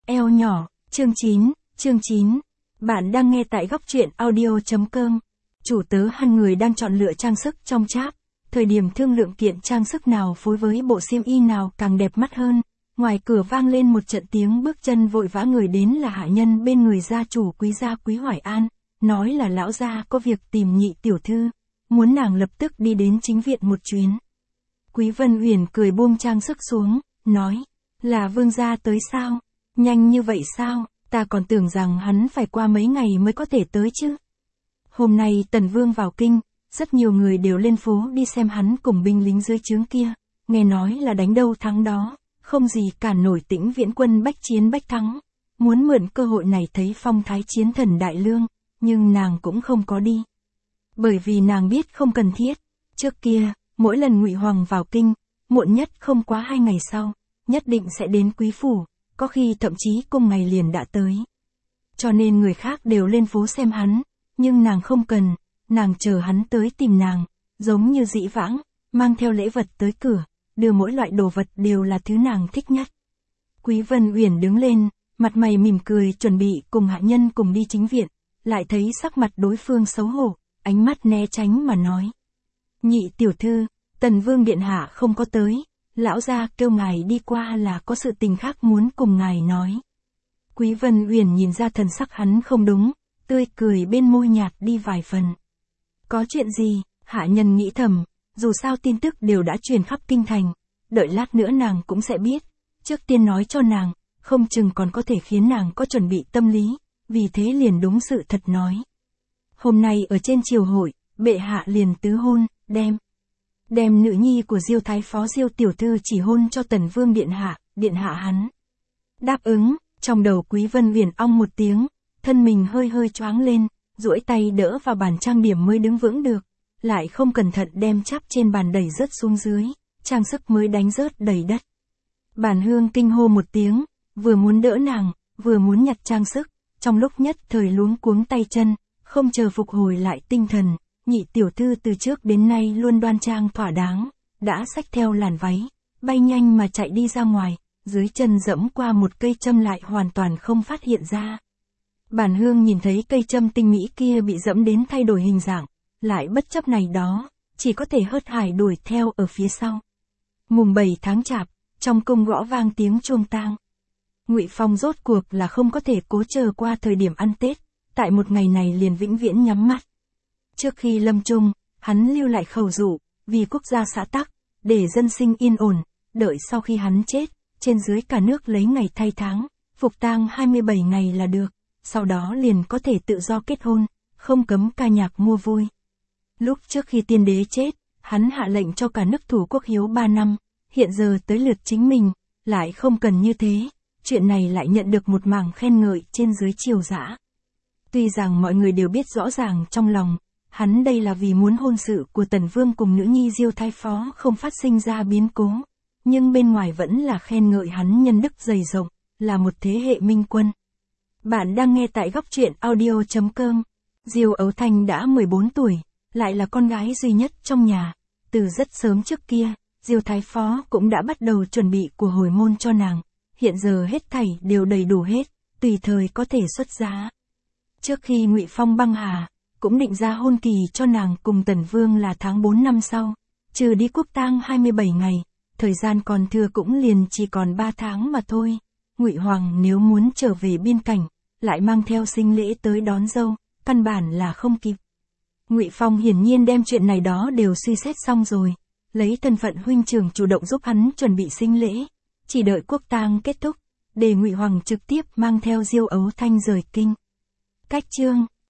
Eo nhỏ, chương 9. Bạn đang nghe tại góc truyện audio.com. Chủ tớ Han người đang chọn lựa trang sức trong chat. Thời điểm thương lượng kiện trang sức nào phối với bộ xiêm y nào càng đẹp mắt hơn. Ngoài cửa vang lên một trận tiếng bước chân vội vã, người đến là hạ nhân bên người gia chủ gia Quý Hoài An, nói là lão gia có việc tìm Nhị tiểu thư, muốn nàng lập tức đi đến chính viện một chuyến. Quý Vân Uyển cười buông trang sức xuống, nói, là vương gia tới sao? Nhanh như vậy sao? Ta còn tưởng rằng hắn phải qua mấy ngày mới có thể tới chứ. Hôm nay Tần Vương vào kinh, rất nhiều người đều lên phố đi xem hắn cùng binh lính dưới trướng kia, nghe nói là đánh đâu thắng đó, không gì cản nổi Tĩnh Viễn quân bách chiến bách thắng, muốn mượn cơ hội này thấy phong thái chiến thần đại lương, nhưng nàng cũng không có đi. Bởi vì nàng biết không cần thiết, trước kia, mỗi lần Ngụy Hoàng vào kinh, muộn nhất không quá 2 ngày sau, nhất định sẽ đến quý phủ, có khi thậm chí cùng ngày liền đã tới. Cho nên người khác đều lên phố xem hắn, nhưng nàng không cần, nàng chờ hắn tới tìm nàng, giống như dĩ vãng, mang theo lễ vật tới cửa, đưa mỗi loại đồ vật đều là thứ nàng thích nhất. Quý Vân Uyển đứng lên, mặt mày mỉm cười chuẩn bị cùng hạ nhân cùng đi chính viện, lại thấy sắc mặt đối phương xấu hổ, ánh mắt né tránh mà nói. Nhị tiểu thư, Tần Vương điện hạ không có tới, lão gia kêu ngài đi qua là có sự tình khác muốn cùng ngài nói. Quý Vân Uyển nhìn ra thần sắc hắn không đúng, tươi cười bên môi nhạt đi vài phần. Có chuyện gì? Hạ nhân nghĩ thầm, dù sao tin tức đều đã truyền khắp kinh thành, đợi lát nữa nàng cũng sẽ biết, trước tiên nói cho nàng, không chừng còn có thể khiến nàng có chuẩn bị tâm lý, vì thế liền đúng sự thật nói. Hôm nay ở trên triều hội, bệ hạ liền tứ hôn, đem nữ nhi của Diêu thái phó Diêu tiểu thư chỉ hôn cho Tần Vương điện hạ hắn. Đáp ứng, trong đầu Quý Vân Uyển ong một tiếng, thân mình hơi choáng lên, duỗi tay đỡ vào bàn trang điểm mới đứng vững được, lại không cẩn thận đem cháp trên bàn đẩy rớt xuống dưới, trang sức mới đánh rớt đầy đất. Bản Hương kinh hô một tiếng, vừa muốn đỡ nàng, vừa muốn nhặt trang sức, trong lúc nhất thời luống cuống tay chân, không chờ phục hồi lại tinh thần. Nhị tiểu thư từ trước đến nay luôn đoan trang thỏa đáng, đã xách theo làn váy, bay nhanh mà chạy đi ra ngoài, dưới chân dẫm qua một cây châm lại hoàn toàn không phát hiện ra. Bản Hương nhìn thấy cây châm tinh mỹ kia bị dẫm đến thay đổi hình dạng, lại bất chấp này đó, chỉ có thể hớt hải đuổi theo ở phía sau. Mùng 7 tháng Chạp, trong cung gõ vang tiếng chuông tang. Ngụy Phong rốt cuộc là không có thể cố chờ qua thời điểm ăn Tết, tại một ngày này liền vĩnh viễn nhắm mắt. Trước khi lâm chung, hắn lưu lại khẩu dụ, vì quốc gia xã tắc, để dân sinh yên ổn, đợi sau khi hắn chết, trên dưới cả nước lấy ngày thay tháng, phục tang 27 ngày là được, sau đó liền có thể tự do kết hôn, không cấm ca nhạc mua vui. Lúc trước khi tiên đế chết, hắn hạ lệnh cho cả nước thủ quốc hiếu 3 năm, hiện giờ tới lượt chính mình, lại không cần như thế, chuyện này lại nhận được một mảng khen ngợi trên dưới triều dã. Tuy rằng mọi người đều biết rõ ràng trong lòng, hắn đây là vì muốn hôn sự của Tần Vương cùng nữ nhi Diêu thái phó không phát sinh ra biến cố, nhưng bên ngoài vẫn là khen ngợi hắn nhân đức dày rộng, là một thế hệ minh quân. Bạn đang nghe tại góc truyện audio.com. Diêu Ấu Thanh đã 14 tuổi, lại là con gái duy nhất trong nhà, từ rất sớm trước kia, Diêu thái phó cũng đã bắt đầu chuẩn bị của hồi môn cho nàng, hiện giờ hết thảy đều đầy đủ hết, tùy thời có thể xuất giá. Trước khi Ngụy Phong băng hà, cũng định ra hôn kỳ cho nàng cùng Tần Vương là tháng 4 năm sau, trừ đi quốc tang 27 ngày, thời gian còn thừa cũng liền chỉ còn 3 tháng mà thôi. Ngụy Hoàng nếu muốn trở về biên cảnh, lại mang theo sinh lễ tới đón dâu, căn bản là không kịp. Ngụy Phong hiển nhiên đem chuyện này đó đều suy xét xong rồi, lấy thân phận huynh trưởng chủ động giúp hắn chuẩn bị sinh lễ, chỉ đợi quốc tang kết thúc, để Ngụy Hoàng trực tiếp mang theo Diêu Ấu Thanh rời kinh. Cách chương